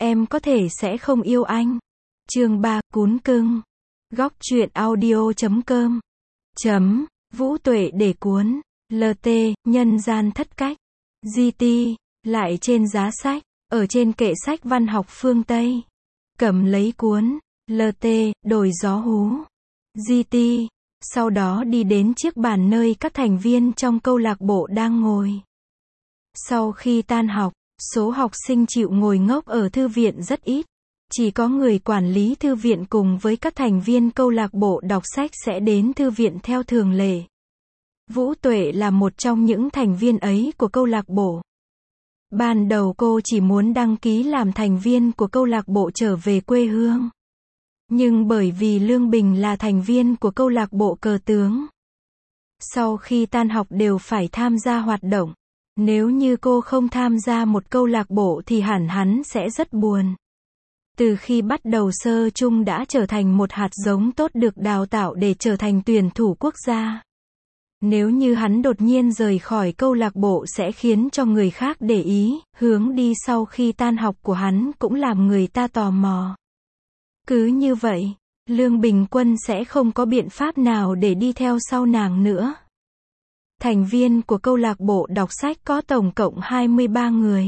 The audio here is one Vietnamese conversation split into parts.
em có thể sẽ không yêu anh. Chương 3, cún cưng. Góc truyện audio.com. Vũ Tuệ để cuốn. LT, nhân gian thất cách. GT, lại trên giá sách, ở trên kệ sách văn học phương Tây. Cầm lấy cuốn. LT, đổi gió hú. GT, sau đó đi đến chiếc bàn nơi các thành viên trong câu lạc bộ đang ngồi. Sau khi tan học, số học sinh chịu ngồi ngốc ở thư viện rất ít. Chỉ có người quản lý thư viện cùng với các thành viên câu lạc bộ đọc sách sẽ đến thư viện theo thường lệ. Vũ Tuệ là một trong những thành viên ấy của câu lạc bộ. Ban đầu cô chỉ muốn đăng ký làm thành viên của câu lạc bộ trở về quê hương. Nhưng bởi vì Lương Bình là thành viên của câu lạc bộ cờ tướng, sau khi tan học đều phải tham gia hoạt động. Nếu như cô không tham gia một câu lạc bộ thì hẳn hắn sẽ rất buồn. Từ khi bắt đầu sơ chung đã trở thành một hạt giống tốt được đào tạo để trở thành tuyển thủ quốc gia. Nếu như hắn đột nhiên rời khỏi câu lạc bộ sẽ khiến cho người khác để ý, hướng đi sau khi tan học của hắn cũng làm người ta tò mò. Cứ như vậy, Lương Bình Quân sẽ không có biện pháp nào để đi theo sau nàng nữa. Thành viên của câu lạc bộ đọc sách có tổng cộng 23 người.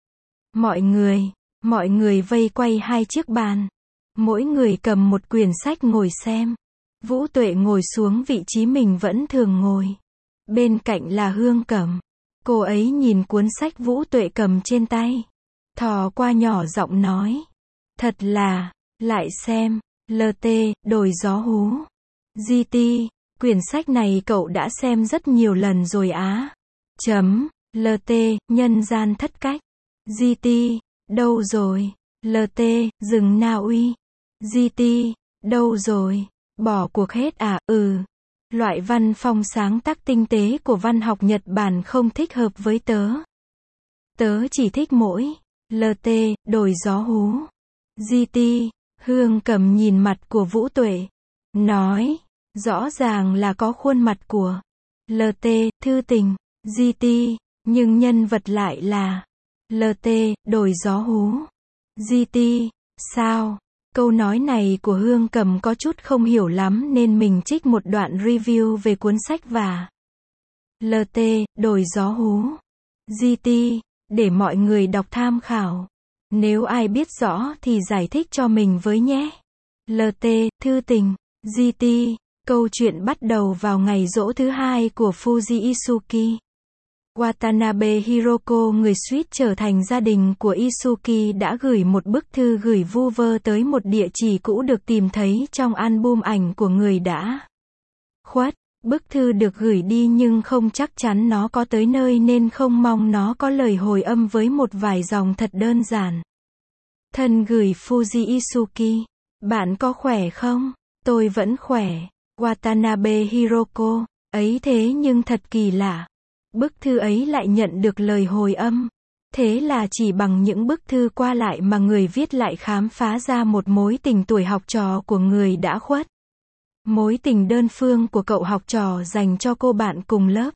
Mọi người vây quay hai chiếc bàn. Mỗi người cầm một quyển sách ngồi xem. Vũ Tuệ ngồi xuống vị trí mình vẫn thường ngồi. Bên cạnh là Hương Cẩm. Cô ấy nhìn cuốn sách Vũ Tuệ cầm trên tay. Thò qua nhỏ giọng nói. Thật là, lại xem, LT, đổi gió hú. GT, quyển sách này cậu đã xem rất nhiều lần rồi á. LT, nhân gian thất cách. GT, đâu rồi? LT, rừng Na Uy. GT, đâu rồi? Bỏ cuộc hết à? Loại văn phong sáng tác tinh tế của văn học Nhật Bản không thích hợp với tớ. Tớ chỉ thích mỗi LT, đổi gió hú. GT, Hương Cẩm nhìn mặt của Vũ Tuệ. Nói, rõ ràng là có khuôn mặt của LT, thư tình. GT, nhưng nhân vật lại là LT, đổi gió hú. GT, sao? Câu nói này của Hương Cẩm có chút không hiểu lắm nên mình trích một đoạn review về cuốn sách và LT, đổi gió hú. GT, để mọi người đọc tham khảo. Nếu ai biết rõ thì giải thích cho mình với nhé. LT, thư tình. GT, câu chuyện bắt đầu vào ngày giỗ thứ hai của Fuji Isuki. Watanabe Hiroko, người suýt trở thành gia đình của Isuki, đã gửi một bức thư gửi vu vơ tới một địa chỉ cũ được tìm thấy trong album ảnh của người đã khuất. Bức thư được gửi đi nhưng không chắc chắn nó có tới nơi nên không mong nó có lời hồi âm với một vài dòng thật đơn giản. Thân gửi Fuji Isuki. Bạn có khỏe không? Tôi vẫn khỏe. Watanabe Hiroko. Ấy thế nhưng thật kỳ lạ. Bức thư ấy lại nhận được lời hồi âm. Thế là chỉ bằng những bức thư qua lại mà người viết lại khám phá ra một mối tình tuổi học trò của người đã khuất. Mối tình đơn phương của cậu học trò dành cho cô bạn cùng lớp.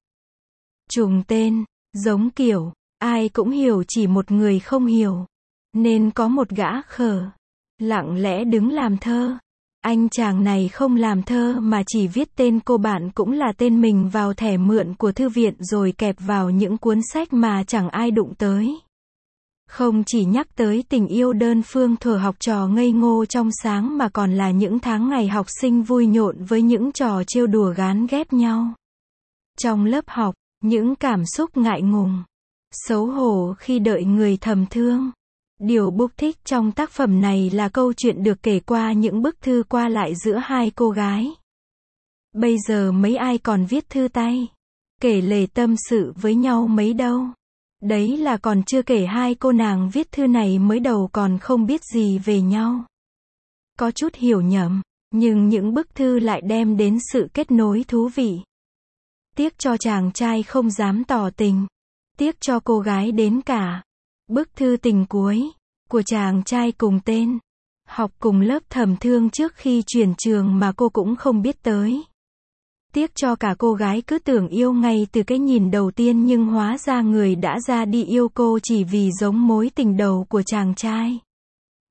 Trùng tên, giống kiểu, ai cũng hiểu chỉ một người không hiểu. Nên có một gã khờ, lặng lẽ đứng làm thơ. Anh chàng này không làm thơ mà chỉ viết tên cô bạn cũng là tên mình vào thẻ mượn của thư viện rồi kẹp vào những cuốn sách mà chẳng ai đụng tới. Không chỉ nhắc tới tình yêu đơn phương thuở học trò ngây ngô trong sáng mà còn là những tháng ngày học sinh vui nhộn với những trò trêu đùa gán ghép nhau. Trong lớp học, những cảm xúc ngại ngùng, xấu hổ khi đợi người thầm thương. Điều Book thích trong tác phẩm này là câu chuyện được kể qua những bức thư qua lại giữa hai cô gái. Bây giờ mấy ai còn viết thư tay, kể lể tâm sự với nhau mấy đâu. Đấy là còn chưa kể hai cô nàng viết thư này mới đầu còn không biết gì về nhau. Có chút hiểu nhầm, nhưng những bức thư lại đem đến sự kết nối thú vị. Tiếc cho chàng trai không dám tỏ tình. Tiếc cho cô gái đến cả. Bức thư tình cuối của chàng trai cùng tên, học cùng lớp thầm thương trước khi chuyển trường mà cô cũng không biết tới. Tiếc cho cả cô gái cứ tưởng yêu ngay từ cái nhìn đầu tiên nhưng hóa ra người đã ra đi yêu cô chỉ vì giống mối tình đầu của chàng trai.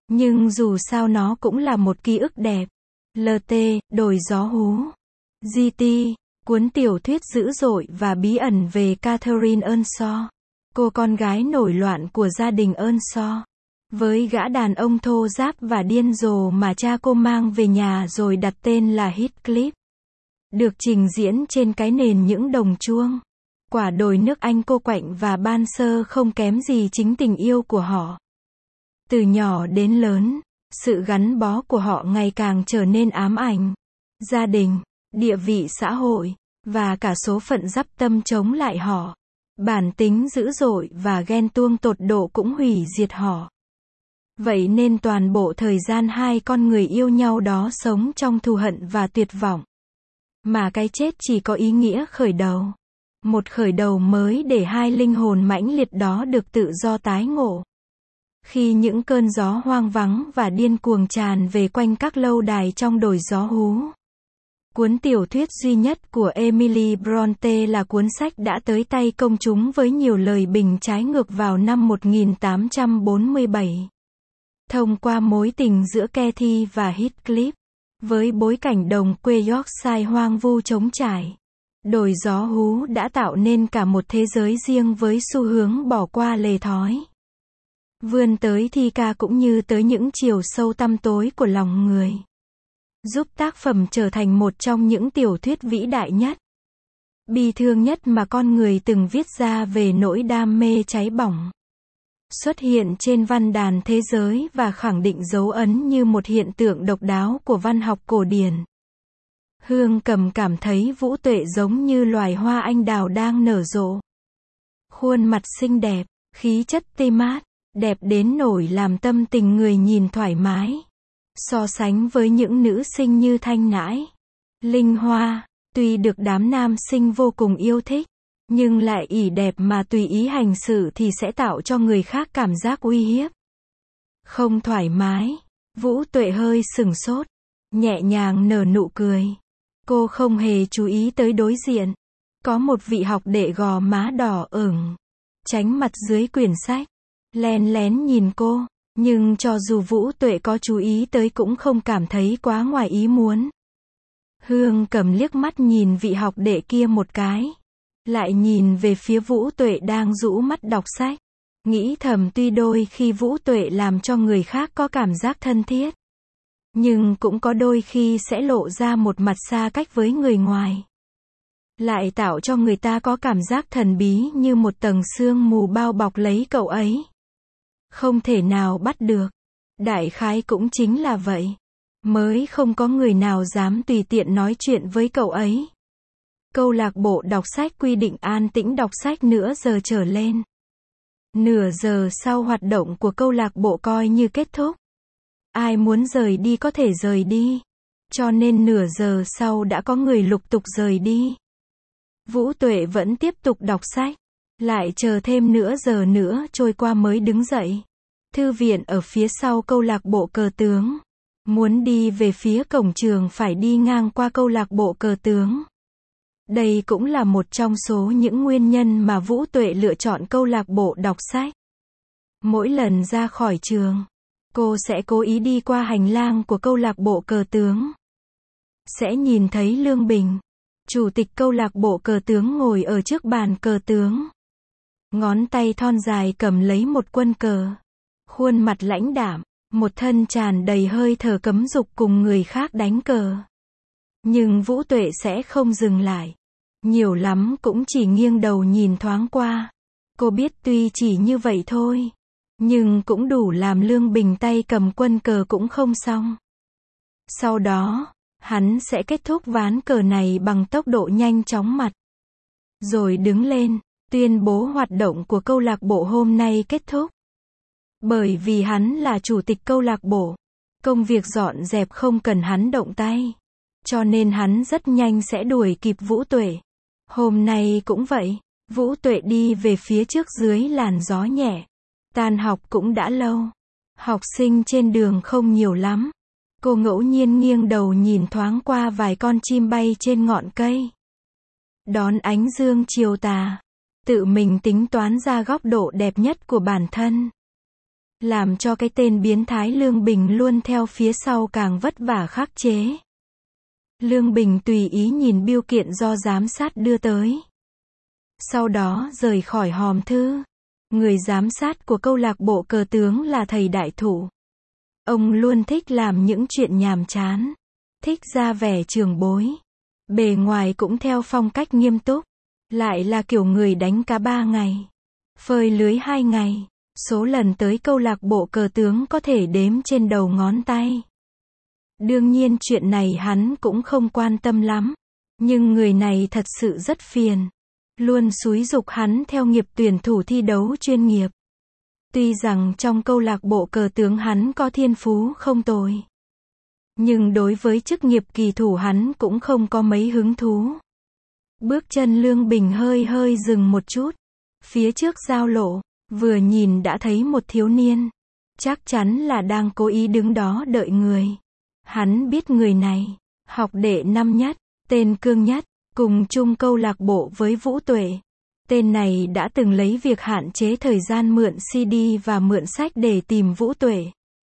Nhưng dù sao nó cũng là một ký ức đẹp. LT, Đồi gió hú. GT, cuốn tiểu thuyết dữ dội và bí ẩn về Catherine Earnshaw, cô con gái nổi loạn của gia đình Earnshaw, với gã đàn ông thô ráp và điên rồ mà cha cô mang về nhà rồi đặt tên là Heathcliff. Được trình diễn trên cái nền những đồng chuông. Quả đồi nước Anh cô quạnh và ban sơ không kém gì chính tình yêu của họ. Từ nhỏ đến lớn, sự gắn bó của họ ngày càng trở nên ám ảnh. Gia đình, địa vị xã hội, và cả số phận dắp tâm chống lại họ. Bản tính dữ dội và ghen tuông tột độ cũng hủy diệt họ. Vậy nên toàn bộ thời gian hai con người yêu nhau đó sống trong thù hận và tuyệt vọng. Mà cái chết chỉ có ý nghĩa khởi đầu. Một khởi đầu mới để hai linh hồn mãnh liệt đó được tự do tái ngộ. Khi những cơn gió hoang vắng và điên cuồng tràn về quanh các lâu đài trong đồi gió hú. Cuốn tiểu thuyết duy nhất của Emily Bronte là cuốn sách đã tới tay công chúng với nhiều lời bình trái ngược vào năm 1847. Thông qua mối tình giữa Cathy và Heathcliff, với bối cảnh đồng quê Yorkshire hoang vu trống trải, đồi gió hú đã tạo nên cả một thế giới riêng với xu hướng bỏ qua lề thói. Vươn tới thi ca cũng như tới những chiều sâu tăm tối của lòng người. Giúp tác phẩm trở thành một trong những tiểu thuyết vĩ đại nhất, bi thương nhất mà con người từng viết ra về nỗi đam mê cháy bỏng. Xuất hiện trên văn đàn thế giới và khẳng định dấu ấn như một hiện tượng độc đáo của văn học cổ điển. Hương Cầm cảm thấy Vũ Tuệ giống như loài hoa anh đào đang nở rộ. Khuôn mặt xinh đẹp, khí chất tươi mát, đẹp đến nỗi làm tâm tình người nhìn thoải mái. So sánh với những nữ sinh như Thanh Nãi, Linh Hoa, tuy được đám nam sinh vô cùng yêu thích, nhưng lại ỷ đẹp mà tùy ý hành xử thì sẽ tạo cho người khác cảm giác uy hiếp. Không thoải mái. Vũ Tuệ hơi sừng sốt, nhẹ nhàng nở nụ cười. Cô không hề chú ý tới đối diện. Có một vị học đệ gò má đỏ ửng, tránh mặt dưới quyển sách, len lén nhìn cô. Nhưng cho dù Vũ Tuệ có chú ý tới cũng không cảm thấy quá ngoài ý muốn. Hương Cầm liếc mắt nhìn vị học đệ kia một cái. Lại nhìn về phía Vũ Tuệ đang rũ mắt đọc sách. Nghĩ thầm tuy đôi khi Vũ Tuệ làm cho người khác có cảm giác thân thiết. Nhưng cũng có đôi khi sẽ lộ ra một mặt xa cách với người ngoài. Lại tạo cho người ta có cảm giác thần bí như một tầng sương mù bao bọc lấy cậu ấy. Không thể nào bắt được. Đại khái cũng chính là vậy. Mới không có người nào dám tùy tiện nói chuyện với cậu ấy. Câu lạc bộ đọc sách quy định an tĩnh đọc sách nửa giờ trở lên. Nửa giờ sau hoạt động của câu lạc bộ coi như kết thúc. Ai muốn rời đi có thể rời đi. Cho nên nửa giờ sau đã có người lục tục rời đi. Vũ Tuệ vẫn tiếp tục đọc sách. Lại chờ thêm nửa giờ nữa trôi qua mới đứng dậy. Thư viện ở phía sau câu lạc bộ cờ tướng. Muốn đi về phía cổng trường phải đi ngang qua câu lạc bộ cờ tướng. Đây cũng là một trong số những nguyên nhân mà Vũ Tuệ lựa chọn câu lạc bộ đọc sách. Mỗi lần ra khỏi trường, cô sẽ cố ý đi qua hành lang của câu lạc bộ cờ tướng. Sẽ nhìn thấy Lương Bình, chủ tịch câu lạc bộ cờ tướng ngồi ở trước bàn cờ tướng. Ngón tay thon dài cầm lấy một quân cờ. Khuôn mặt lãnh đạm, một thân tràn đầy hơi thở cấm dục cùng người khác đánh cờ. Nhưng Vũ Tuệ sẽ không dừng lại. Nhiều lắm cũng chỉ nghiêng đầu nhìn thoáng qua. Cô biết tuy chỉ như vậy thôi, nhưng cũng đủ làm Lương Bình tay cầm quân cờ cũng không xong. Sau đó, hắn sẽ kết thúc ván cờ này bằng tốc độ nhanh chóng mặt. Rồi đứng lên, tuyên bố hoạt động của câu lạc bộ hôm nay kết thúc. Bởi vì hắn là chủ tịch câu lạc bộ, công việc dọn dẹp không cần hắn động tay. Cho nên hắn rất nhanh sẽ đuổi kịp Vũ Tuệ. Hôm nay cũng vậy, Vũ Tuệ đi về phía trước dưới làn gió nhẹ. Tan học cũng đã lâu. Học sinh trên đường không nhiều lắm. Cô ngẫu nhiên nghiêng đầu nhìn thoáng qua vài con chim bay trên ngọn cây. Đón ánh dương chiều tà. Tự mình tính toán ra góc độ đẹp nhất của bản thân. làm cho cái tên biến thái Lương Bình luôn theo phía sau càng vất vả khắc chế. Lương Bình tùy ý nhìn bưu kiện do giám sát đưa tới. Sau đó rời khỏi hòm thư. Người giám sát của câu lạc bộ cờ tướng là thầy Đại Thụ. Ông luôn thích làm những chuyện nhàm chán. Thích ra vẻ trưởng bối. Bề ngoài cũng theo phong cách nghiêm túc. Lại là kiểu người đánh cá 3 ngày. Phơi lưới 2 ngày. Số lần tới câu lạc bộ cờ tướng có thể đếm trên đầu ngón tay. Đương nhiên chuyện này hắn cũng không quan tâm lắm. Nhưng người này thật sự rất phiền. Luôn xúi giục hắn theo nghiệp tuyển thủ thi đấu chuyên nghiệp. Tuy rằng trong câu lạc bộ cờ tướng hắn có thiên phú không tồi. Nhưng đối với chức nghiệp kỳ thủ hắn cũng không có mấy hứng thú. Bước chân Lương Bình hơi dừng một chút. Phía trước giao lộ, vừa nhìn đã thấy một thiếu niên. Chắc chắn là đang cố ý đứng đó đợi người. Hắn biết người này, học đệ năm nhất, tên Cương Nhất, cùng chung câu lạc bộ với Vũ Tuệ. Tên này đã từng lấy việc hạn chế thời gian mượn CD và mượn sách để tìm Vũ Tuệ.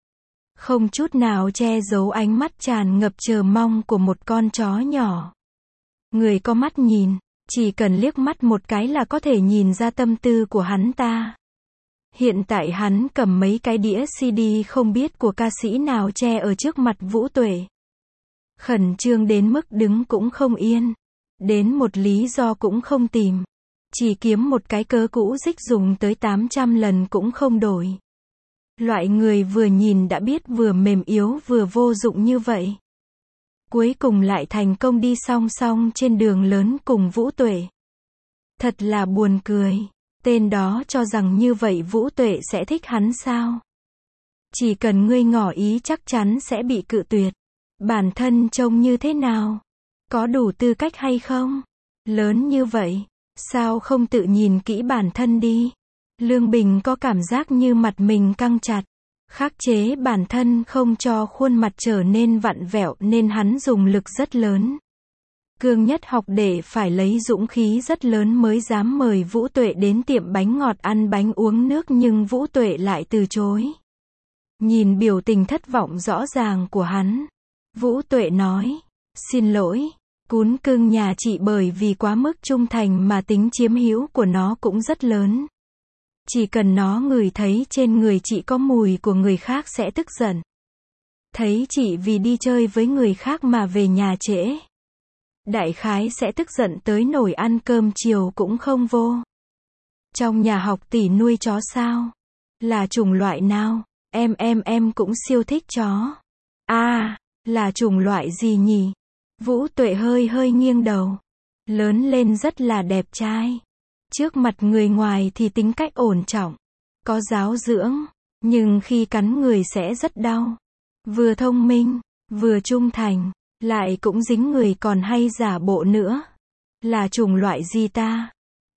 Không chút nào che giấu ánh mắt tràn ngập chờ mong của một con chó nhỏ. Người có mắt nhìn, chỉ cần liếc mắt một cái là có thể nhìn ra tâm tư của hắn ta. Hiện tại hắn cầm mấy cái đĩa CD không biết của ca sĩ nào che ở trước mặt Vũ Tuệ. Khẩn trương đến mức đứng cũng không yên. Đến một lý do cũng không tìm. Chỉ kiếm một cái cớ cũ dích dùng tới 800 lần cũng không đổi. Loại người vừa nhìn đã biết vừa mềm yếu vừa vô dụng như vậy. Cuối cùng lại thành công đi song song trên đường lớn cùng Vũ Tuệ. Thật là buồn cười. Tên đó cho rằng như vậy Vũ Tuệ sẽ thích hắn sao? Chỉ cần ngươi ngỏ ý chắc chắn sẽ bị cự tuyệt. Bản thân trông như thế nào? Có đủ tư cách hay không? Lớn như vậy, sao không tự nhìn kỹ bản thân đi? Lương Bình có cảm giác như mặt mình căng chặt. Khắc chế bản thân không cho khuôn mặt trở nên vặn vẹo nên hắn dùng lực rất lớn. Cương Nhất học đệ phải lấy dũng khí rất lớn mới dám mời Vũ Tuệ đến tiệm bánh ngọt ăn bánh uống nước nhưng Vũ Tuệ lại từ chối. Nhìn biểu tình thất vọng rõ ràng của hắn, Vũ Tuệ nói, xin lỗi, cún cưng nhà chị bởi vì quá mức trung thành mà tính chiếm hữu của nó cũng rất lớn. Chỉ cần nó ngửi thấy trên người chị có mùi của người khác sẽ tức giận. Thấy chị vì đi chơi với người khác mà về nhà trễ. Đại khái sẽ tức giận tới nổi ăn cơm chiều cũng không vô. Trong nhà học tỷ nuôi chó sao? Là chủng loại nào? Em cũng siêu thích chó. À, là chủng loại gì nhỉ? Vũ Tuệ hơi nghiêng đầu. Lớn lên rất là đẹp trai. Trước mặt người ngoài thì tính cách ổn trọng. Có giáo dưỡng. Nhưng khi cắn người sẽ rất đau. Vừa thông minh, vừa trung thành. Lại cũng dính người còn hay giả bộ nữa. Là chủng loại gì ta?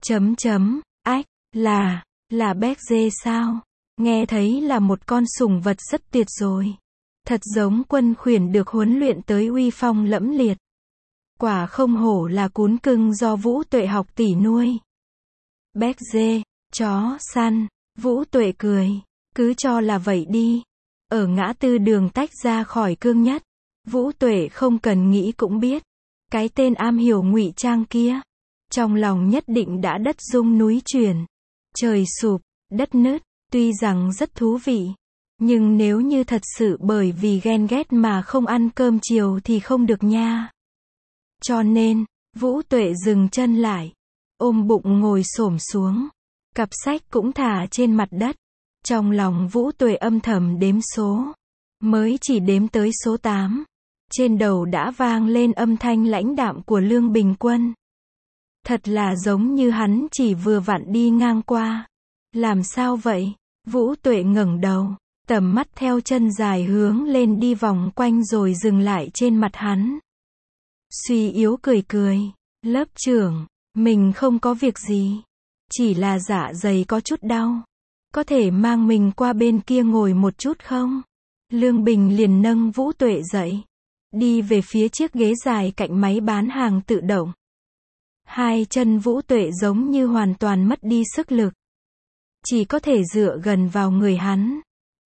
Ách, là béc dê sao? Nghe thấy là một con sủng vật rất tuyệt rồi. Thật giống quân khuyển được huấn luyện tới uy phong lẫm liệt. Quả không hổ là cún cưng do Vũ Tuệ học tỷ nuôi. Béc dê, chó săn, Vũ Tuệ cười. Cứ cho là vậy đi. Ở ngã tư đường tách ra khỏi Cương Nhất. Vũ Tuệ không cần nghĩ cũng biết. Cái tên am hiểu ngụy trang kia. Trong lòng nhất định đã đất rung núi chuyển. Trời sụp, đất nứt. Tuy rằng rất thú vị. Nhưng nếu như thật sự bởi vì ghen ghét mà không ăn cơm chiều thì không được nha. Cho nên, Vũ Tuệ dừng chân lại. Ôm bụng ngồi xổm xuống. Cặp sách cũng thả trên mặt đất. Trong lòng Vũ Tuệ âm thầm đếm số. Mới chỉ đếm tới số 8. Trên đầu đã vang lên âm thanh lãnh đạm của Lương Bình Quân. Thật là giống như hắn chỉ vừa vặn đi ngang qua. Làm sao vậy? Vũ Tuệ ngẩng đầu, tầm mắt theo chân dài hướng lên đi vòng quanh rồi dừng lại trên mặt hắn. Suy yếu cười. Lớp trưởng, mình không có việc gì. Chỉ là dạ dày có chút đau. Có thể mang mình qua bên kia ngồi một chút không? Lương Bình liền nâng Vũ Tuệ dậy. Đi về phía chiếc ghế dài cạnh máy bán hàng tự động. Hai chân Vũ Tuệ giống như hoàn toàn mất đi sức lực. Chỉ có thể dựa gần vào người hắn.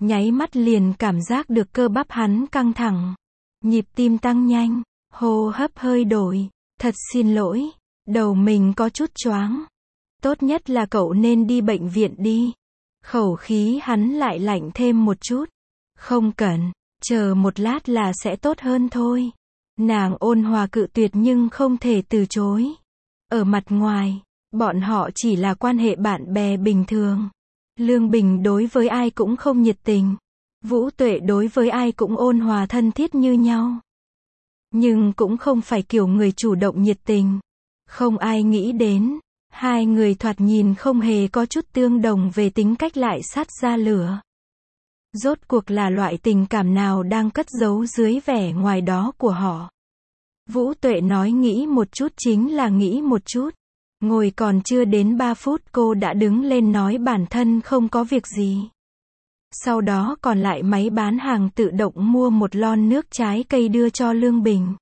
Nháy mắt liền cảm giác được cơ bắp hắn căng thẳng. Nhịp tim tăng nhanh, hô hấp hơi đổi. Thật xin lỗi, đầu mình có chút choáng. Tốt nhất là cậu nên đi bệnh viện đi. Khẩu khí hắn lại lạnh thêm một chút. Không cần, chờ một lát là sẽ tốt hơn thôi. Nàng ôn hòa cự tuyệt nhưng không thể từ chối. Ở mặt ngoài, bọn họ chỉ là quan hệ bạn bè bình thường. Lương Bình đối với ai cũng không nhiệt tình. Vũ Tuệ đối với ai cũng ôn hòa thân thiết như nhau. Nhưng cũng không phải kiểu người chủ động nhiệt tình. Không ai nghĩ đến, hai người thoạt nhìn không hề có chút tương đồng về tính cách lại sát ra lửa. Rốt cuộc là loại tình cảm nào đang cất giấu dưới vẻ ngoài đó của họ. Vũ Tuệ nói nghĩ một chút chính là nghĩ một chút. Ngồi còn chưa đến 3 phút cô đã đứng lên nói bản thân không có việc gì. Sau đó còn lại máy bán hàng tự động mua một lon nước trái cây đưa cho Lương Bình.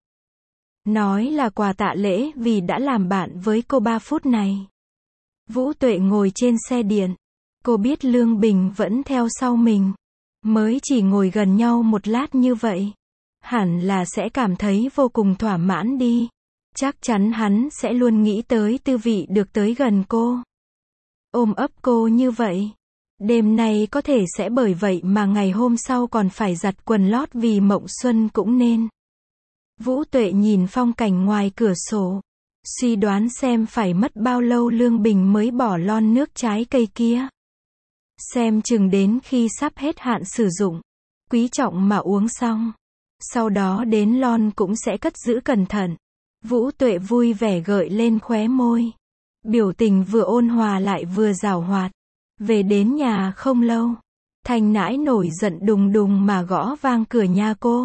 Nói là quà tạ lễ vì đã làm bạn với cô 3 phút này. Vũ Tuệ ngồi trên xe điện. Cô biết Lương Bình vẫn theo sau mình. Mới chỉ ngồi gần nhau một lát như vậy. Hẳn là sẽ cảm thấy vô cùng thỏa mãn đi. Chắc chắn hắn sẽ luôn nghĩ tới tư vị được tới gần cô. Ôm ấp cô như vậy. Đêm nay có thể sẽ bởi vậy mà ngày hôm sau còn phải giặt quần lót vì mộng xuân cũng nên. Vũ Tuệ nhìn phong cảnh ngoài cửa sổ. Suy đoán xem phải mất bao lâu Lương Bình mới bỏ lon nước trái cây kia. Xem chừng đến khi sắp hết hạn sử dụng. Quý trọng mà uống xong. Sau đó đến lon cũng sẽ cất giữ cẩn thận. Vũ Tuệ vui vẻ gợi lên khóe môi. Biểu tình vừa ôn hòa lại vừa giảo hoạt. Về đến nhà không lâu. Thanh nãi nổi giận đùng đùng mà gõ vang cửa nhà cô.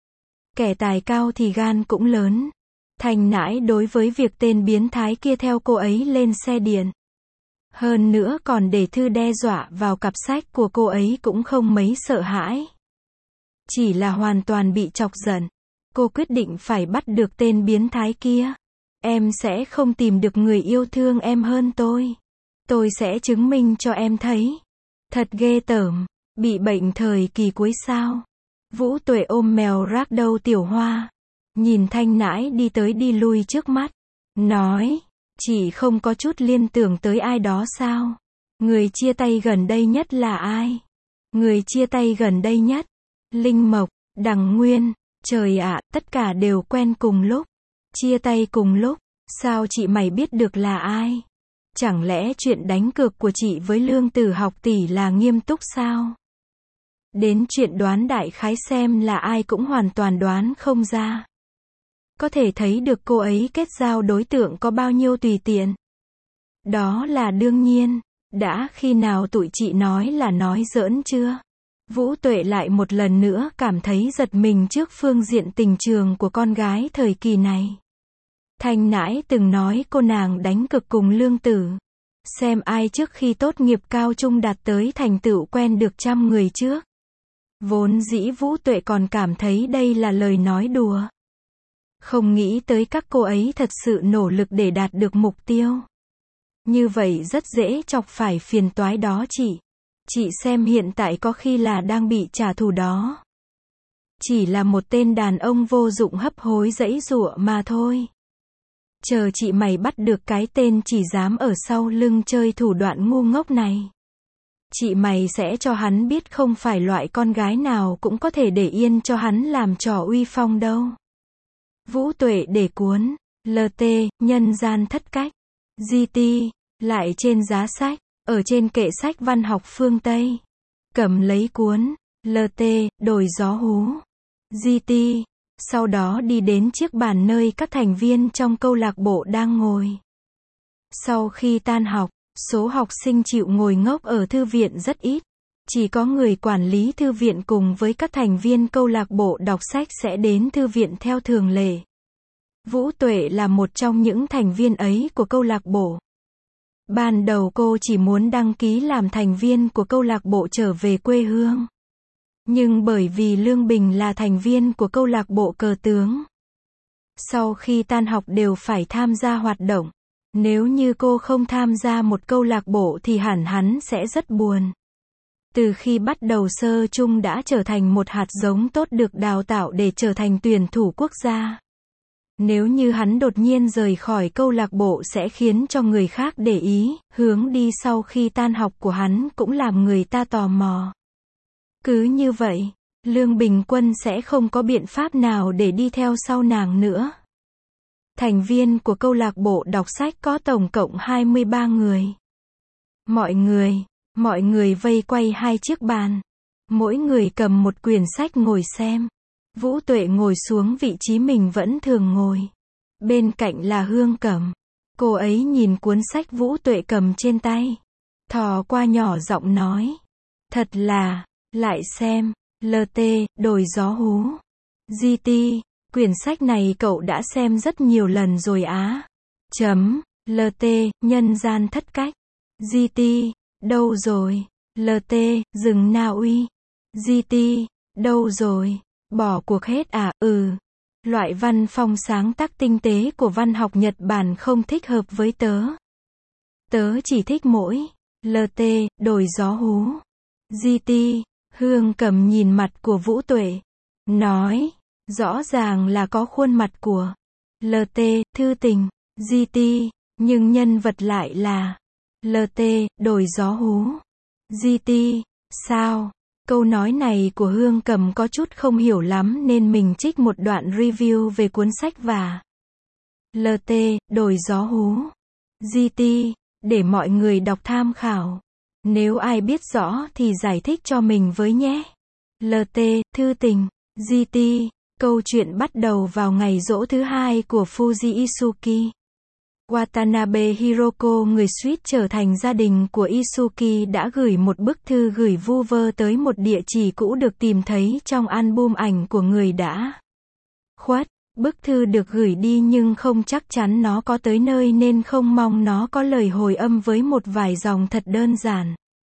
Kẻ tài cao thì gan cũng lớn. Thanh nãi đối với việc tên biến thái kia theo cô ấy lên xe điện. Hơn nữa còn để thư đe dọa vào cặp sách của cô ấy cũng không mấy sợ hãi. Chỉ là hoàn toàn bị chọc giận. Cô quyết định phải bắt được tên biến thái kia. Em sẽ không tìm được người yêu thương em hơn tôi. Tôi sẽ chứng minh cho em thấy. Thật ghê tởm. Bị bệnh thời kỳ cuối sao. Vũ Tuệ ôm mèo ragdoll Tiểu Hoa. Nhìn Thanh nãi đi tới đi lui trước mắt. Nói. Chị không có chút liên tưởng tới ai đó sao? Người chia tay gần đây nhất là ai? Người chia tay gần đây nhất? Linh Mộc, Đằng Nguyên. Trời ạ, tất cả đều quen cùng lúc. Chia tay cùng lúc. Sao chị mày biết được là ai? Chẳng lẽ chuyện đánh cược của chị với Lương Tử Học tỷ là nghiêm túc sao? Đến chuyện đoán đại khái xem là ai cũng hoàn toàn đoán không ra. Có thể thấy được cô ấy kết giao đối tượng có bao nhiêu tùy tiện. Đó là đương nhiên. Đã khi nào tụi chị nói là nói giỡn chưa? Vũ Tuệ lại một lần nữa cảm thấy giật mình trước phương diện tình trường của con gái thời kỳ này. Thanh nãi từng nói cô nàng đánh cực cùng Lương Tử. Xem ai trước khi tốt nghiệp cao trung đạt tới thành tựu quen được trăm người trước. Vốn dĩ Vũ Tuệ còn cảm thấy đây là lời nói đùa. Không nghĩ tới các cô ấy thật sự nỗ lực để đạt được mục tiêu. Như vậy rất dễ chọc phải phiền toái đó chị. Chị xem hiện tại có khi là đang bị trả thù đó. Chỉ là một tên đàn ông vô dụng hấp hối giãy giụa mà thôi. Chờ chị mày bắt được cái tên chỉ dám ở sau lưng chơi thủ đoạn ngu ngốc này. Chị mày sẽ cho hắn biết không phải loại con gái nào cũng có thể để yên cho hắn làm trò uy phong đâu. Vũ Tuệ để cuốn, LT, nhân gian thất cách, GT, lại trên giá sách, ở trên kệ sách văn học phương Tây. Cầm lấy cuốn, LT, đổi gió hú, GT, sau đó đi đến chiếc bàn nơi các thành viên trong câu lạc bộ đang ngồi. Sau khi tan học, số học sinh chịu ngồi ngốc ở thư viện rất ít. Chỉ có người quản lý thư viện cùng với các thành viên câu lạc bộ đọc sách sẽ đến thư viện theo thường lệ. Vũ Tuệ là một trong những thành viên ấy của câu lạc bộ. Ban đầu cô chỉ muốn đăng ký làm thành viên của câu lạc bộ trở về quê hương. Nhưng bởi vì Lương Bình là thành viên của câu lạc bộ cờ tướng. Sau khi tan học đều phải tham gia hoạt động. Nếu như cô không tham gia một câu lạc bộ thì hẳn hắn sẽ rất buồn. Từ khi bắt đầu sơ chung đã trở thành một hạt giống tốt được đào tạo để trở thành tuyển thủ quốc gia. Nếu như hắn đột nhiên rời khỏi câu lạc bộ sẽ khiến cho người khác để ý, hướng đi sau khi tan học của hắn cũng làm người ta tò mò. Cứ như vậy, Lương Bình Quân sẽ không có biện pháp nào để đi theo sau nàng nữa. Thành viên của câu lạc bộ đọc sách có tổng cộng 23 người. Mọi người vây quay hai chiếc bàn. Mỗi người cầm một quyển sách ngồi xem. Vũ Tuệ ngồi xuống vị trí mình vẫn thường ngồi. Bên cạnh là Hương Cẩm. Cô ấy nhìn cuốn sách Vũ Tuệ cầm trên tay. Thò qua nhỏ giọng nói. Thật là, lại xem, LT, Đồi gió hú. GT, quyển sách này cậu đã xem rất nhiều lần rồi á. LT, nhân gian thất cách. GT, đâu rồi? LT, rừng Na Uy. GT, đâu rồi? Bỏ cuộc hết à? Loại văn phong sáng tác tinh tế của văn học Nhật Bản không thích hợp với tớ. Tớ chỉ thích mỗi LT, Đồi gió hú. GT, Hương Cẩm nhìn mặt của Vũ Tuệ. Nói, rõ ràng là có khuôn mặt của LT, thư tình, GT, nhưng nhân vật lại là LT, Đồi gió hú. GT, sao? Câu nói này của Hương Cẩm có chút không hiểu lắm nên mình trích một đoạn review về cuốn sách và LT, Đồi gió hú. GT, để mọi người đọc tham khảo. Nếu ai biết rõ thì giải thích cho mình với nhé. LT, thư tình, GT, câu chuyện bắt đầu vào ngày giỗ thứ hai của Fuji Isuki. Watanabe Hiroko, người suýt trở thành gia đình của Isuki, đã gửi một bức thư gửi vu vơ tới một địa chỉ cũ được tìm thấy trong album ảnh của người đã khuất. Bức thư được gửi đi nhưng không chắc chắn nó có tới nơi nên không mong nó có lời hồi âm với một vài dòng thật đơn giản.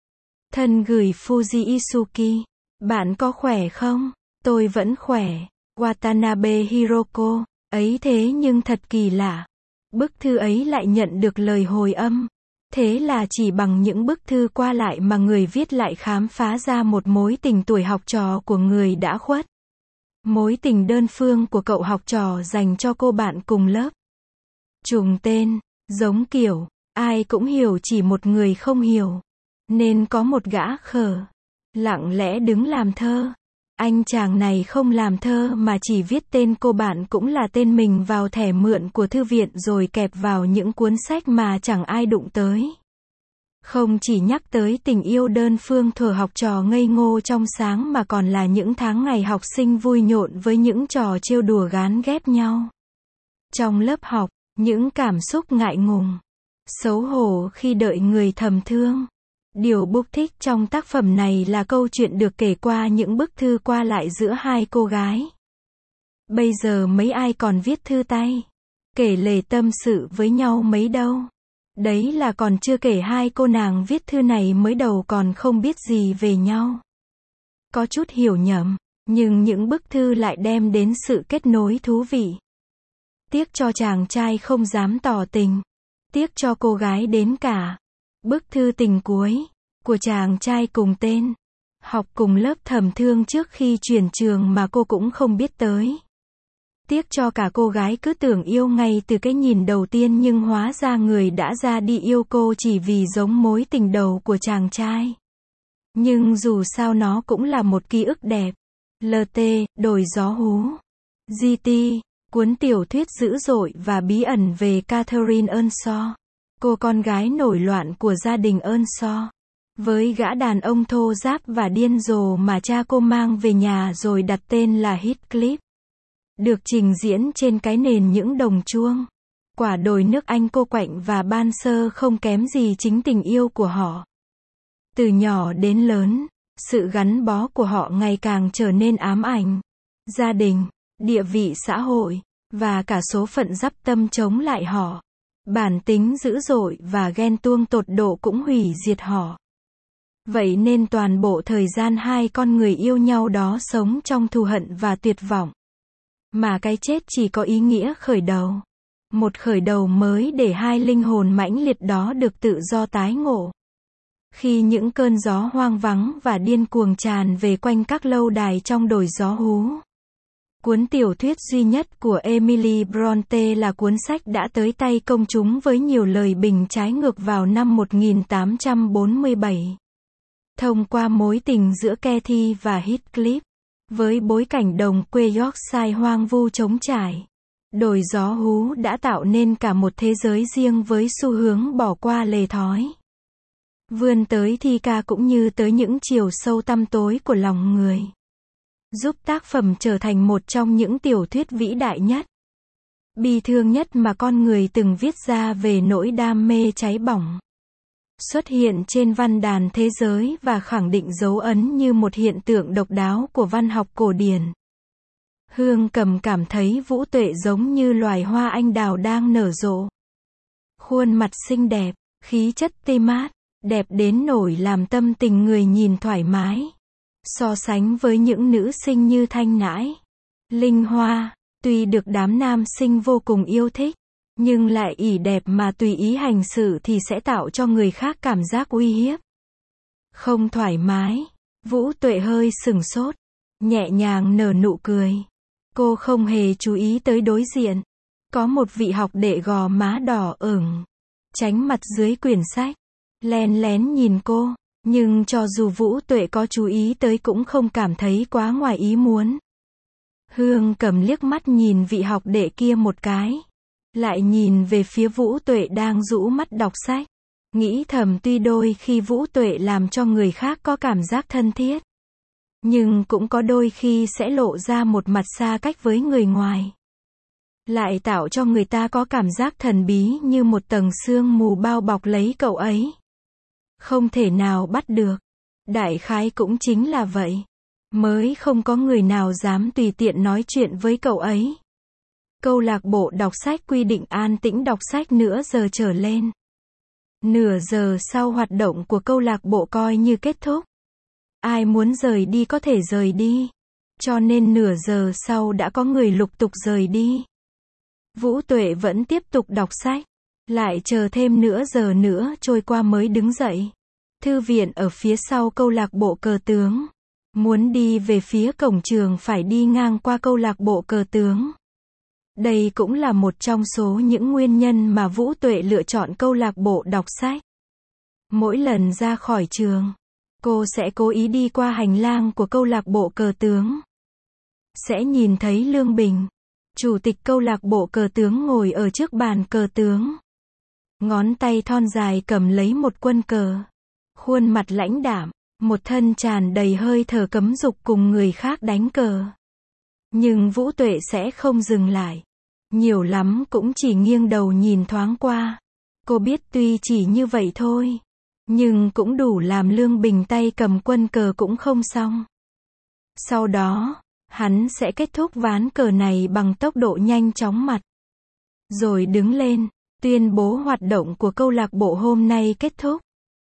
Thân gửi Fuji Isuki. Bạn có khỏe không? Tôi vẫn khỏe. Watanabe Hiroko. Ấy thế nhưng thật kỳ lạ. Bức thư ấy lại nhận được lời hồi âm. Thế là chỉ bằng những bức thư qua lại mà người viết lại khám phá ra một mối tình tuổi học trò của người đã khuất. Mối tình đơn phương của cậu học trò dành cho cô bạn cùng lớp. Trùng tên, giống kiểu, ai cũng hiểu chỉ một người không hiểu. Nên có một gã khờ, lặng lẽ đứng làm thơ. Anh chàng này không làm thơ mà chỉ viết tên cô bạn cũng là tên mình vào thẻ mượn của thư viện rồi kẹp vào những cuốn sách mà chẳng ai đụng tới. Không chỉ nhắc tới tình yêu đơn phương thuở học trò ngây ngô trong sáng mà còn là những tháng ngày học sinh vui nhộn với những trò trêu đùa gán ghép nhau. Trong lớp học, những cảm xúc ngại ngùng, xấu hổ khi đợi người thầm thương. Điều Book thích trong tác phẩm này là câu chuyện được kể qua những bức thư qua lại giữa hai cô gái. Bây giờ mấy ai còn viết thư tay, kể lể tâm sự với nhau mấy đâu. Đấy là còn chưa kể hai cô nàng viết thư này mới đầu còn không biết gì về nhau. Có chút hiểu nhầm, nhưng những bức thư lại đem đến sự kết nối thú vị. Tiếc cho chàng trai không dám tỏ tình. Tiếc cho cô gái đến cả. Bức thư tình cuối của chàng trai cùng tên, học cùng lớp thầm thương trước khi chuyển trường mà cô cũng không biết tới. Tiếc cho cả cô gái cứ tưởng yêu ngay từ cái nhìn đầu tiên nhưng hóa ra người đã ra đi yêu cô chỉ vì giống mối tình đầu của chàng trai. Nhưng dù sao nó cũng là một ký ức đẹp. LT, Đồi gió hú. GT, cuốn tiểu thuyết dữ dội và bí ẩn về Catherine Earnshaw, cô con gái nổi loạn của gia đình Earnshaw, với gã đàn ông thô ráp và điên rồ mà cha cô mang về nhà rồi đặt tên là Heathcliff. Được trình diễn trên cái nền những đồng chuông. Quả đồi nước Anh cô quạnh và ban sơ không kém gì chính tình yêu của họ. Từ nhỏ đến lớn, sự gắn bó của họ ngày càng trở nên ám ảnh. Gia đình, địa vị xã hội, và cả số phận dắp tâm chống lại họ. Bản tính dữ dội và ghen tuông tột độ cũng hủy diệt họ. Vậy nên toàn bộ thời gian hai con người yêu nhau đó sống trong thù hận và tuyệt vọng. Mà cái chết chỉ có ý nghĩa khởi đầu. Một khởi đầu mới để hai linh hồn mãnh liệt đó được tự do tái ngộ. Khi những cơn gió hoang vắng và điên cuồng tràn về quanh các lâu đài trong đồi gió hú. Cuốn tiểu thuyết duy nhất của Emily Bronte là cuốn sách đã tới tay công chúng với nhiều lời bình trái ngược vào năm 1847. Thông qua mối tình giữa Cathy và Heathcliff, với bối cảnh đồng quê Yorkshire hoang vu trống trải, đồi gió hú đã tạo nên cả một thế giới riêng với xu hướng bỏ qua lề thói. Vươn tới thi ca cũng như tới những chiều sâu tăm tối của lòng người. Giúp tác phẩm trở thành một trong những tiểu thuyết vĩ đại nhất, bi thương nhất mà con người từng viết ra về nỗi đam mê cháy bỏng. Xuất hiện trên văn đàn thế giới và khẳng định dấu ấn như một hiện tượng độc đáo của văn học cổ điển. Hương Cầm cảm thấy Vũ Tuệ giống như loài hoa anh đào đang nở rộ. Khuôn mặt xinh đẹp, khí chất tươi mát, đẹp đến nỗi làm tâm tình người nhìn thoải mái. So sánh với những nữ sinh như Thanh Nãi, Linh Hoa, tuy được đám nam sinh vô cùng yêu thích, nhưng lại ỷ đẹp mà tùy ý hành xử thì sẽ tạo cho người khác cảm giác uy hiếp. Không thoải mái, Vũ Tuệ hơi sửng sốt, nhẹ nhàng nở nụ cười. Cô không hề chú ý tới đối diện. Có một vị học đệ gò má đỏ ửng, tránh mặt dưới quyển sách, len lén nhìn cô. Nhưng cho dù Vũ Tuệ có chú ý tới cũng không cảm thấy quá ngoài ý muốn. Hương Cầm liếc mắt nhìn vị học đệ kia một cái, lại nhìn về phía Vũ Tuệ đang rũ mắt đọc sách, nghĩ thầm tuy đôi khi Vũ Tuệ làm cho người khác có cảm giác thân thiết, nhưng cũng có đôi khi sẽ lộ ra một mặt xa cách với người ngoài, lại tạo cho người ta có cảm giác thần bí như một tầng sương mù bao bọc lấy cậu ấy. Không thể nào bắt được. Đại khái cũng chính là vậy. Mới không có người nào dám tùy tiện nói chuyện với cậu ấy. Câu lạc bộ đọc sách quy định an tĩnh đọc sách nửa giờ trở lên. Nửa giờ sau hoạt động của câu lạc bộ coi như kết thúc. Ai muốn rời đi có thể rời đi. Cho nên nửa giờ sau đã có người lục tục rời đi. Vũ Tuệ vẫn tiếp tục đọc sách. Lại chờ thêm nửa giờ nữa trôi qua mới đứng dậy. Thư viện ở phía sau câu lạc bộ cờ tướng. Muốn đi về phía cổng trường phải đi ngang qua câu lạc bộ cờ tướng. Đây cũng là một trong số những nguyên nhân mà Vũ Tuệ lựa chọn câu lạc bộ đọc sách. Mỗi lần ra khỏi trường, cô sẽ cố ý đi qua hành lang của câu lạc bộ cờ tướng. Sẽ nhìn thấy Lương Bình, chủ tịch câu lạc bộ cờ tướng ngồi ở trước bàn cờ tướng. Ngón tay thon dài cầm lấy một quân cờ. Khuôn mặt lãnh đạm, một thân tràn đầy hơi thở cấm dục cùng người khác đánh cờ. Nhưng Vũ Tuệ sẽ không dừng lại. Nhiều lắm cũng chỉ nghiêng đầu nhìn thoáng qua. Cô biết tuy chỉ như vậy thôi, nhưng cũng đủ làm Lương Bình tay cầm quân cờ cũng không xong. Sau đó, hắn sẽ kết thúc ván cờ này bằng tốc độ nhanh chóng mặt. Rồi đứng lên, tuyên bố hoạt động của câu lạc bộ hôm nay kết thúc.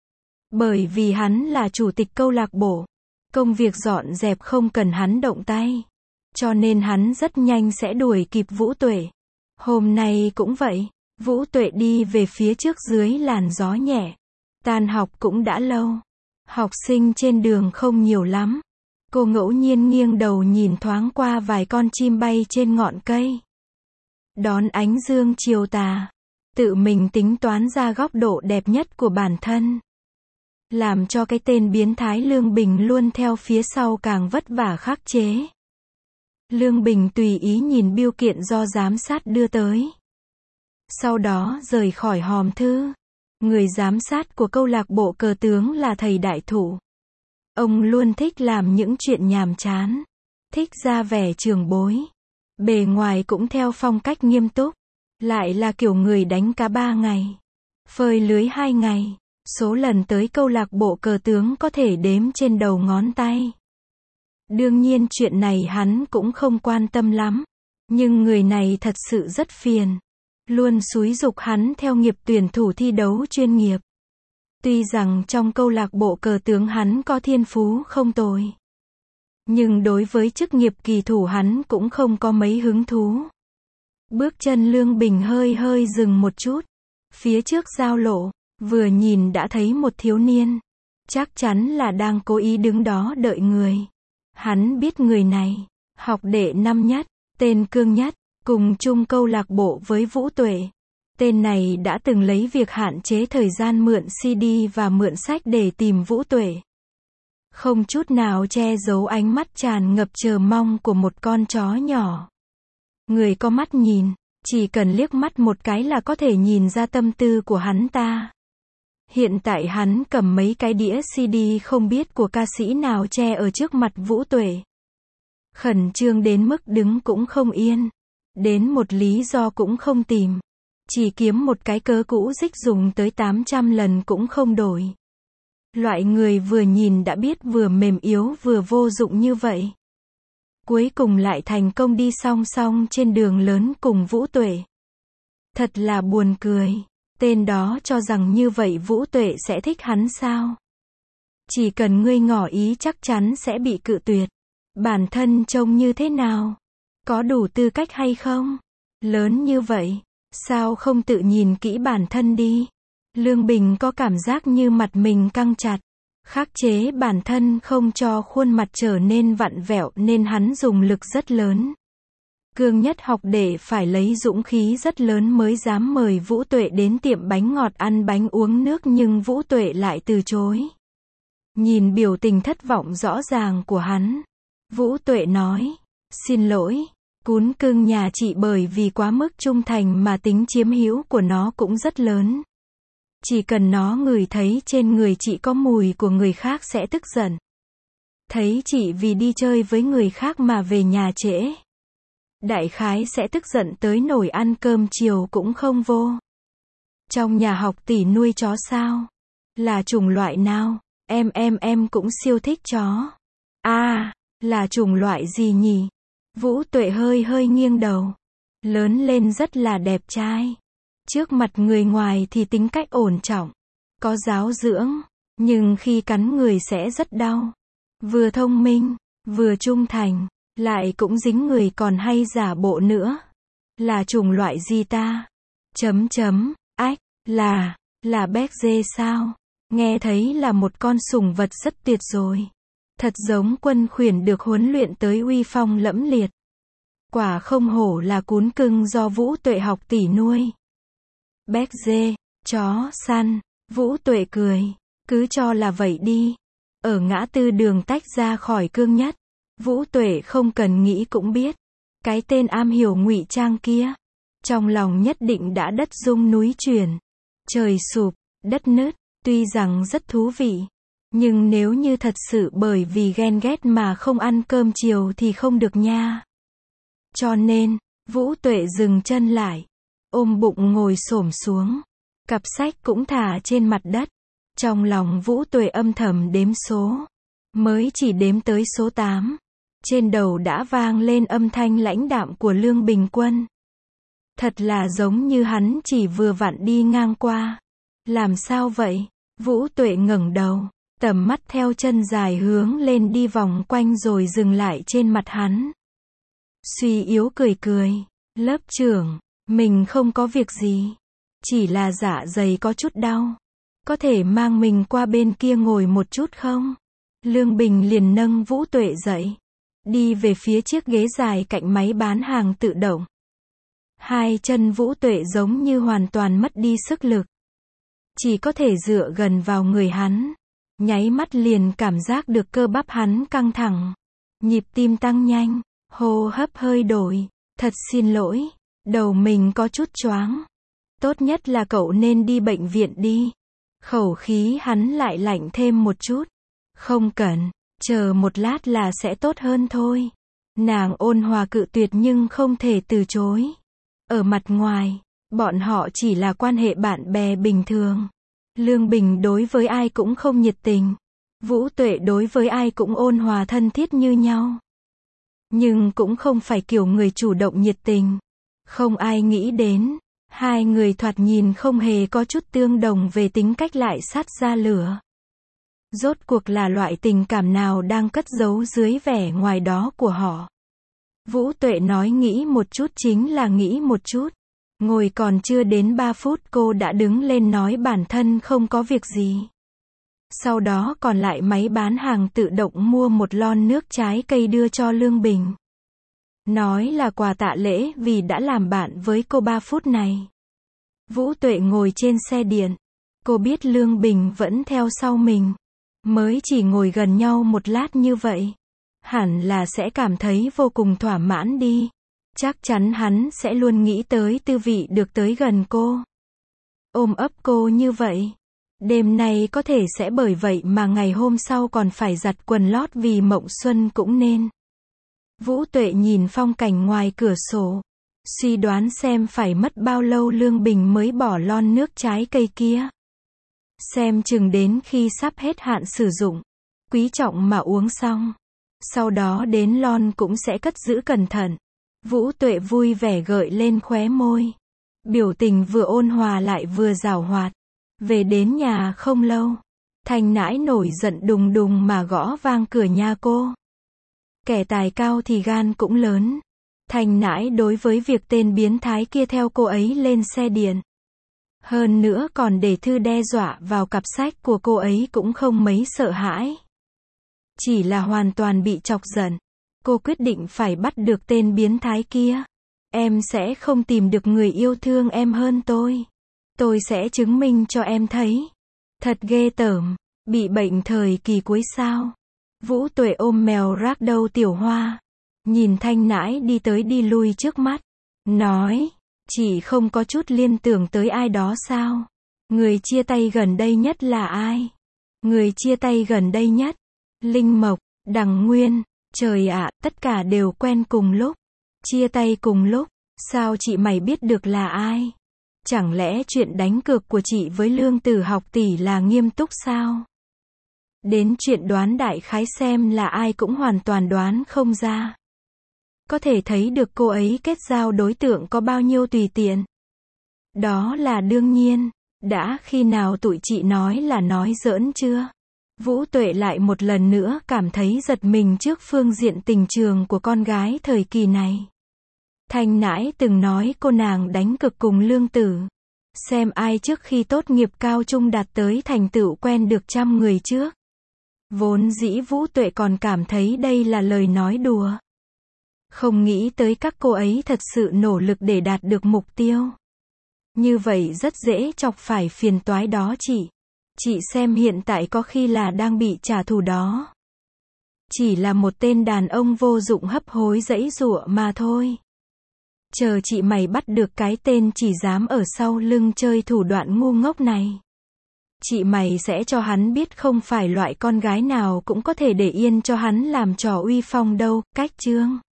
Bởi vì hắn là chủ tịch câu lạc bộ, công việc dọn dẹp không cần hắn động tay. Cho nên hắn rất nhanh sẽ đuổi kịp Vũ Tuệ. Hôm nay cũng vậy, Vũ Tuệ đi về phía trước dưới làn gió nhẹ. Tan học cũng đã lâu. Học sinh trên đường không nhiều lắm. Cô ngẫu nhiên nghiêng đầu nhìn thoáng qua vài con chim bay trên ngọn cây. Đón ánh dương chiều tà. Tự mình tính toán ra góc độ đẹp nhất của bản thân. Làm cho cái tên biến thái Lương Bình luôn theo phía sau càng vất vả khắc chế. Lương Bình tùy ý nhìn bưu kiện do giám sát đưa tới. Sau đó rời khỏi hòm thư. Người giám sát của câu lạc bộ cờ tướng là thầy Đại Thụ. Ông luôn thích làm những chuyện nhàm chán. Thích ra vẻ trưởng bối. Bề ngoài cũng theo phong cách nghiêm túc. Lại là kiểu người đánh cá 3 ngày. Phơi lưới 2 ngày. Số lần tới câu lạc bộ cờ tướng có thể đếm trên đầu ngón tay. Đương nhiên chuyện này hắn cũng không quan tâm lắm. Nhưng người này thật sự rất phiền. Luôn xúi giục hắn theo nghiệp tuyển thủ thi đấu chuyên nghiệp. Tuy rằng trong câu lạc bộ cờ tướng hắn có thiên phú không tồi. Nhưng đối với chức nghiệp kỳ thủ hắn cũng không có mấy hứng thú. Bước chân Lương Bình hơi dừng một chút. Phía trước giao lộ, vừa nhìn đã thấy một thiếu niên. Chắc chắn là đang cố ý đứng đó đợi người. Hắn biết người này, học đệ năm nhất, tên Cương Nhất, cùng chung câu lạc bộ với Vũ Tuệ. Tên này đã từng lấy việc hạn chế thời gian mượn CD và mượn sách để tìm Vũ Tuệ. Không chút nào che giấu ánh mắt tràn ngập chờ mong của một con chó nhỏ. Người có mắt nhìn, chỉ cần liếc mắt một cái là có thể nhìn ra tâm tư của hắn ta. Hiện tại hắn cầm mấy cái đĩa CD không biết của ca sĩ nào che ở trước mặt Vũ Tuệ. Khẩn trương đến mức đứng cũng không yên. Đến một lý do cũng không tìm. Chỉ kiếm một cái cớ cũ dích dùng tới 800 lần cũng không đổi. Loại người vừa nhìn đã biết vừa mềm yếu vừa vô dụng như vậy. Cuối cùng lại thành công đi song song trên đường lớn cùng Vũ Tuệ. Thật là buồn cười. Tên đó cho rằng như vậy Vũ Tuệ sẽ thích hắn sao? Chỉ cần ngươi ngỏ ý chắc chắn sẽ bị cự tuyệt. Bản thân trông như thế nào? Có đủ tư cách hay không? Lớn như vậy, sao không tự nhìn kỹ bản thân đi? Lương Bình có cảm giác như mặt mình căng chặt. Khắc chế bản thân không cho khuôn mặt trở nên vặn vẹo nên hắn dùng lực rất lớn. Cương Nhất học đệ phải lấy dũng khí rất lớn mới dám mời Vũ Tuệ đến tiệm bánh ngọt ăn bánh uống nước nhưng Vũ Tuệ lại từ chối. Nhìn biểu tình thất vọng rõ ràng của hắn, Vũ Tuệ nói, xin lỗi, Cún Cưng nhà chị bởi vì quá mức trung thành mà tính chiếm hữu của nó cũng rất lớn. Chỉ cần nó ngửi thấy trên người chị có mùi của người khác sẽ tức giận. Thấy chị vì đi chơi với người khác mà về nhà trễ. Đại khái sẽ tức giận tới nổi ăn cơm chiều cũng không vô. Trong nhà học tỷ nuôi chó sao? Là chủng loại nào? Em cũng siêu thích chó. À, là chủng loại gì nhỉ? Vũ Tuệ hơi nghiêng đầu. Lớn lên rất là đẹp trai. Trước mặt người ngoài thì tính cách ổn trọng. Có giáo dưỡng. Nhưng khi cắn người sẽ rất đau. Vừa thông minh, vừa trung thành. Lại cũng dính người còn hay giả bộ nữa. Là chủng loại gì ta? Ách, là béc dê sao? Nghe thấy là một con sủng vật rất tuyệt rồi. Thật giống quân khuyển được huấn luyện tới uy phong lẫm liệt. Quả không hổ là Cún Cưng do Vũ Tuệ học tỷ nuôi. Béc dê, chó săn, Vũ Tuệ cười. Cứ cho là vậy đi. Ở ngã tư đường tách ra khỏi Cương Nhất. Vũ Tuệ không cần nghĩ cũng biết. Cái tên am hiểu ngụy trang kia. Trong lòng nhất định đã đất rung núi chuyển. Trời sụp, đất nứt. Tuy rằng rất thú vị. Nhưng nếu như thật sự bởi vì ghen ghét mà không ăn cơm chiều thì không được nha. Cho nên, Vũ Tuệ dừng chân lại. Ôm bụng ngồi xổm xuống. Cặp sách cũng thả trên mặt đất. Trong lòng Vũ Tuệ âm thầm đếm số. Mới chỉ đếm tới số 8. Trên đầu đã vang lên âm thanh lãnh đạm của Lương Bình Quân. Thật là giống như hắn chỉ vừa vặn đi ngang qua. Làm sao vậy? Vũ Tuệ ngẩng đầu. Tầm mắt theo chân dài hướng lên đi vòng quanh rồi dừng lại trên mặt hắn. Suy yếu cười. Lớp trưởng, mình không có việc gì. Chỉ là dạ dày có chút đau. Có thể mang mình qua bên kia ngồi một chút không? Lương Bình liền nâng Vũ Tuệ dậy. Đi về phía chiếc ghế dài cạnh máy bán hàng tự động. Hai chân Vũ Tuệ giống như hoàn toàn mất đi sức lực. Chỉ có thể dựa gần vào người hắn. Nháy mắt liền cảm giác được cơ bắp hắn căng thẳng. Nhịp tim tăng nhanh. Hô hấp hơi đổi. Thật xin lỗi. Đầu mình có chút choáng. Tốt nhất là cậu nên đi bệnh viện đi. Khẩu khí hắn lại lạnh thêm một chút. Không cần. Chờ một lát là sẽ tốt hơn thôi. Nàng ôn hòa cự tuyệt nhưng không thể từ chối. Ở mặt ngoài, bọn họ chỉ là quan hệ bạn bè bình thường. Lương Bình đối với ai cũng không nhiệt tình. Vũ Tuệ đối với ai cũng ôn hòa thân thiết như nhau. Nhưng cũng không phải kiểu người chủ động nhiệt tình. Không ai nghĩ đến. Hai người thoạt nhìn không hề có chút tương đồng về tính cách lại sát ra lửa. Rốt cuộc là loại tình cảm nào đang cất giấu dưới vẻ ngoài đó của họ. Vũ Tuệ nói nghĩ một chút chính là nghĩ một chút. Ngồi còn chưa đến 3 phút cô đã đứng lên nói bản thân không có việc gì. Sau đó còn lại máy bán hàng tự động mua một lon nước trái cây đưa cho Lương Bình. Nói là quà tạ lễ vì đã làm bạn với cô 3 phút này. Vũ Tuệ ngồi trên xe điện. Cô biết Lương Bình vẫn theo sau mình. Mới chỉ ngồi gần nhau một lát như vậy. Hẳn là sẽ cảm thấy vô cùng thỏa mãn đi. Chắc chắn hắn sẽ luôn nghĩ tới tư vị được tới gần cô. Ôm ấp cô như vậy. Đêm nay có thể sẽ bởi vậy mà ngày hôm sau còn phải giặt quần lót vì mộng xuân cũng nên. Vũ Tuệ nhìn phong cảnh ngoài cửa sổ. Suy đoán xem phải mất bao lâu Lương Bình mới bỏ lon nước trái cây kia. Xem chừng đến khi sắp hết hạn sử dụng. Quý trọng mà uống xong. Sau đó đến lon cũng sẽ cất giữ cẩn thận. Vũ Tuệ vui vẻ gợi lên khóe môi. Biểu tình vừa ôn hòa lại vừa giảo hoạt. Về đến nhà không lâu. Thanh nãi nổi giận đùng đùng mà gõ vang cửa nhà cô. Kẻ tài cao thì gan cũng lớn. Thanh nãi đối với việc tên biến thái kia theo cô ấy lên xe điện. Hơn nữa còn để thư đe dọa vào cặp sách của cô ấy cũng không mấy sợ hãi. Chỉ là hoàn toàn bị chọc giận. Cô quyết định phải bắt được tên biến thái kia. Em sẽ không tìm được người yêu thương em hơn tôi. Tôi sẽ chứng minh cho em thấy. Thật ghê tởm. Bị bệnh thời kỳ cuối sao? Vũ Tuệ ôm mèo ragdoll Tiểu Hoa. Nhìn Thanh nãi đi tới đi lui trước mắt. Nói. Chị không có chút liên tưởng tới ai đó sao? Người chia tay gần đây nhất là ai? Người chia tay gần đây nhất? Linh Mộc, Đằng Nguyên. Trời ạ, tất cả đều quen cùng lúc. Chia tay cùng lúc. Sao chị mày biết được là ai? Chẳng lẽ chuyện đánh cược của chị với Lương Tử học tỷ là nghiêm túc sao? Đến chuyện đoán đại khái xem là ai cũng hoàn toàn đoán không ra. Có thể thấy được cô ấy kết giao đối tượng có bao nhiêu tùy tiện. Đó là đương nhiên. Đã khi nào tụi chị nói là nói giỡn chưa? Vũ Tuệ lại một lần nữa cảm thấy giật mình trước phương diện tình trường của con gái thời kỳ này. Thanh nãi từng nói cô nàng đánh cực cùng Lương Tử. Xem ai trước khi tốt nghiệp cao trung đạt tới thành tựu quen được 100 người trước. Vốn dĩ Vũ Tuệ còn cảm thấy đây là lời nói đùa. Không nghĩ tới các cô ấy thật sự nỗ lực để đạt được mục tiêu. Như vậy rất dễ chọc phải phiền toái đó chị. Chị xem hiện tại có khi là đang bị trả thù đó. Chỉ là một tên đàn ông vô dụng hấp hối giãy giụa mà thôi. Chờ chị mày bắt được cái tên chỉ dám ở sau lưng chơi thủ đoạn ngu ngốc này. Chị mày sẽ cho hắn biết không phải loại con gái nào cũng có thể để yên cho hắn làm trò uy phong đâu, cách chương.